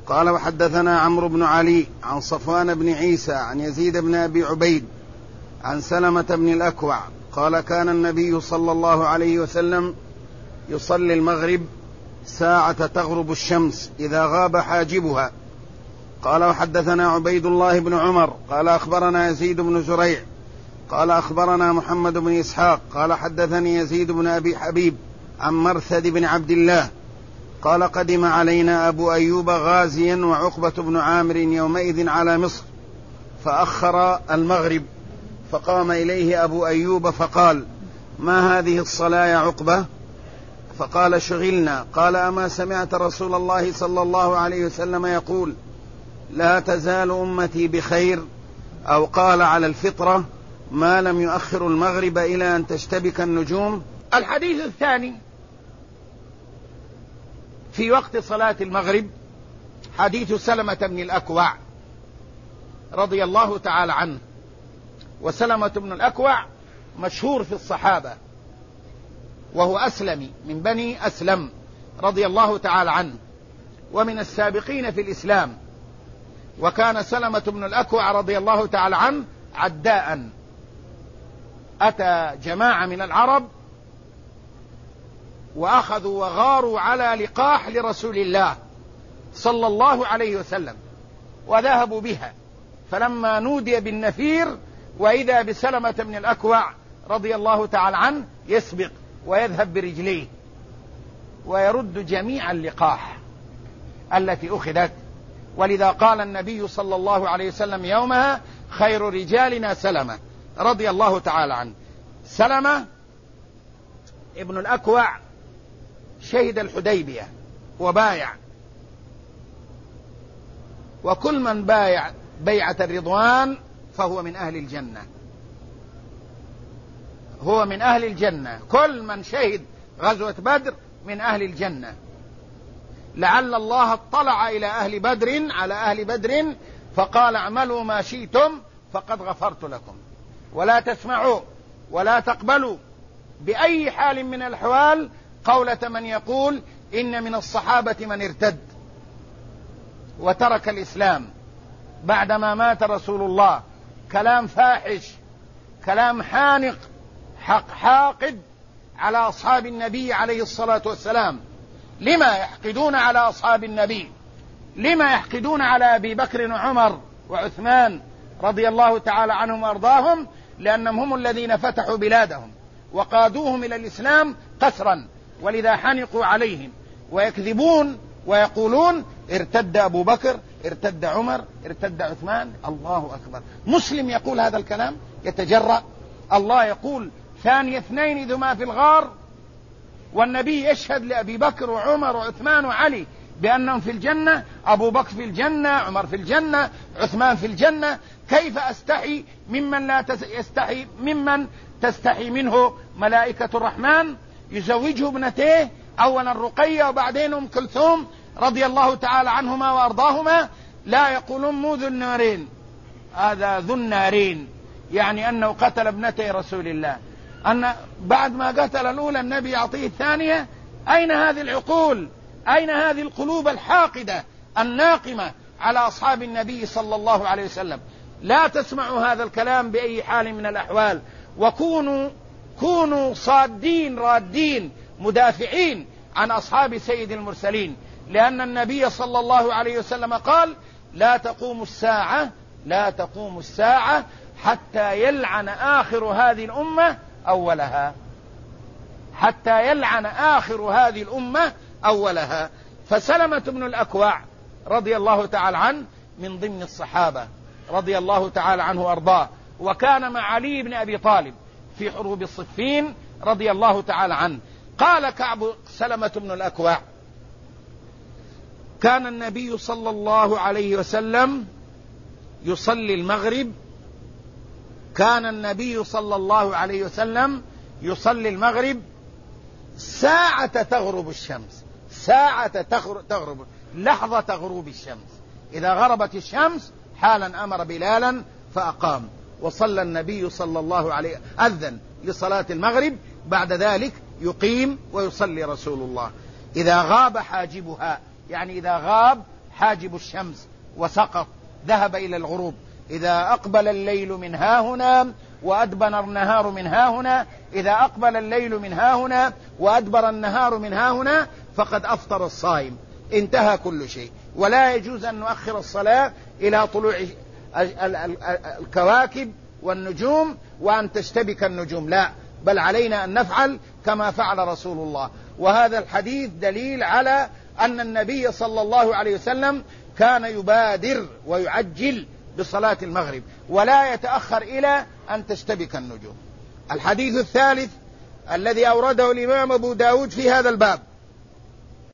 قال وحدثنا عمرو بن علي عن صفوان بن عيسى عن يزيد بن أبي عبيد عن سلمة بن الأكوع قال كان النبي صلى الله عليه وسلم يصلي المغرب ساعة تغرب الشمس إذا غاب حاجبها. قال وحدثنا عبيد الله بن عمر قال أخبرنا يزيد بن زريع قال أخبرنا محمد بن إسحاق قال حدثني يزيد بن أبي حبيب عن مرثد بن عبد الله قال قدم علينا أبو أيوب غازيا وعقبة بن عامر يومئذ على مصر فأخر المغرب، فقام إليه أبو أيوب فقال ما هذه الصلاة يا عقبة؟ فقال شغلنا. قال أما سمعت رسول الله صلى الله عليه وسلم يقول لا تزال أمتي بخير، أو قال على الفطرة ما لم يؤخر المغرب إلى أن تشتبك النجوم؟ الحديث الثاني في وقت صلاة المغرب حديث سلمة بن الأكوع رضي الله تعالى عنه. وسلمة بن الأكوع مشهور في الصحابة، وهو أسلمي من بني أسلم رضي الله تعالى عنه، ومن السابقين في الإسلام. وكان سلمة بن الأكوع رضي الله تعالى عنه عداء، أتى جماعة من العرب وأخذوا وغاروا على لقاح لرسول الله صلى الله عليه وسلم وذهبوا بها، فلما نودي بالنفير وإذا بسلمة بن الأكوع رضي الله تعالى عنه يسبق ويذهب برجليه ويرد جميع اللقاح التي أخذت. ولذا قال النبي صلى الله عليه وسلم يومها خير رجالنا سلمة رضي الله تعالى عنه. سلمة ابن الأكوع شهد الحديبية وبايع، وكل من بايع بيعة الرضوان فهو من أهل الجنة، هو من أهل الجنة. كل من شهد غزوة بدر من أهل الجنة. لعل الله اطلع إلى أهل بدر على أهل بدر فقال اعملوا ما شئتم فقد غفرت لكم، ولا تسمعوا ولا تقبلوا بأي حال من الأحوال قولة من يقول إن من الصحابة من ارتد وترك الإسلام بعدما مات رسول الله. كلام فاحش، كلام حانق، حاقد على أصحاب النبي عليه الصلاة والسلام. لما يحقدون على أصحاب النبي؟ لما يحقدون على أبي بكر وعمر وعثمان رضي الله تعالى عنهم وأرضاهم؟ لأنهم هم الذين فتحوا بلادهم وقادوهم إلى الإسلام قسرا، ولذا حنقوا عليهم ويكذبون ويقولون ارتد أبو بكر، ارتد عمر، ارتد عثمان. الله أكبر. مسلم يقول هذا الكلام يتجرأ؟ الله يقول ثاني اثنين إذ هما في الغار، والنبي يشهد لأبي بكر وعمر وعثمان وعلي بأنهم في الجنة، أبو بكر في الجنة، عمر في الجنة، عثمان في الجنة. كيف أستحي ممن لا يستحي، ممن تستحي منه ملائكة الرحمن يزوجه ابنتيه أولا رقية وبعدين أم كلثوم رضي الله تعالى عنهما وأرضاهما؟ لا يقولون مو ذو النارين، هذا ذو النارين، يعني أنه قتل ابنتي رسول الله، أن بعد ما قتل الأولى النبي يعطيه الثانية. أين هذه العقول؟ أين هذه القلوب الحاقدة الناقمة على أصحاب النبي صلى الله عليه وسلم؟ لا تسمعوا هذا الكلام بأي حال من الأحوال، وكونوا صادين رادين مدافعين عن أصحاب سيد المرسلين، لأن النبي صلى الله عليه وسلم قال لا تقوم الساعة حتى يلعن آخر هذه الأمة أولها، حتى يلعن آخر هذه الأمة أولها. فسلمة بن الأكوع رضي الله تعالى عنه من ضمن الصحابة رضي الله تعالى عنه وأرضاه، وكان مع علي بن أبي طالب في حروب الصفين رضي الله تعالى عنه. قال كعب سلمة بن الأكوع كان النبي صلى الله عليه وسلم يصلي المغرب، كان النبي صلى الله عليه وسلم يصلي المغرب ساعة تغرب الشمس، ساعة تغرب، لحظة غروب الشمس. إذا غربت الشمس حالا أمر بلالا فأقام، وصلى النبي صلى الله عليه أذن لصلاة المغرب، بعد ذلك يقيم ويصلي رسول الله. إذا غاب حاجبها، يعني إذا غاب حاجب الشمس وسقط، ذهب إلى الغروب. إذا أقبل الليل من هاهنا وأدبر النهار من هاهنا، إذا أقبل الليل من هاهنا وأدبر النهار من هاهنا فقد أفطر الصائم، انتهى كل شيء. ولا يجوز أن نؤخر الصلاة إلى طلوع الكواكب والنجوم وأن تشتبك النجوم، لا، بل علينا أن نفعل كما فعل رسول الله. وهذا الحديث دليل على أن النبي صلى الله عليه وسلم كان يبادر ويعجل بصلاة المغرب ولا يتأخر إلى أن تشتبك النجوم. الحديث الثالث الذي أورده الإمام أبو داود في هذا الباب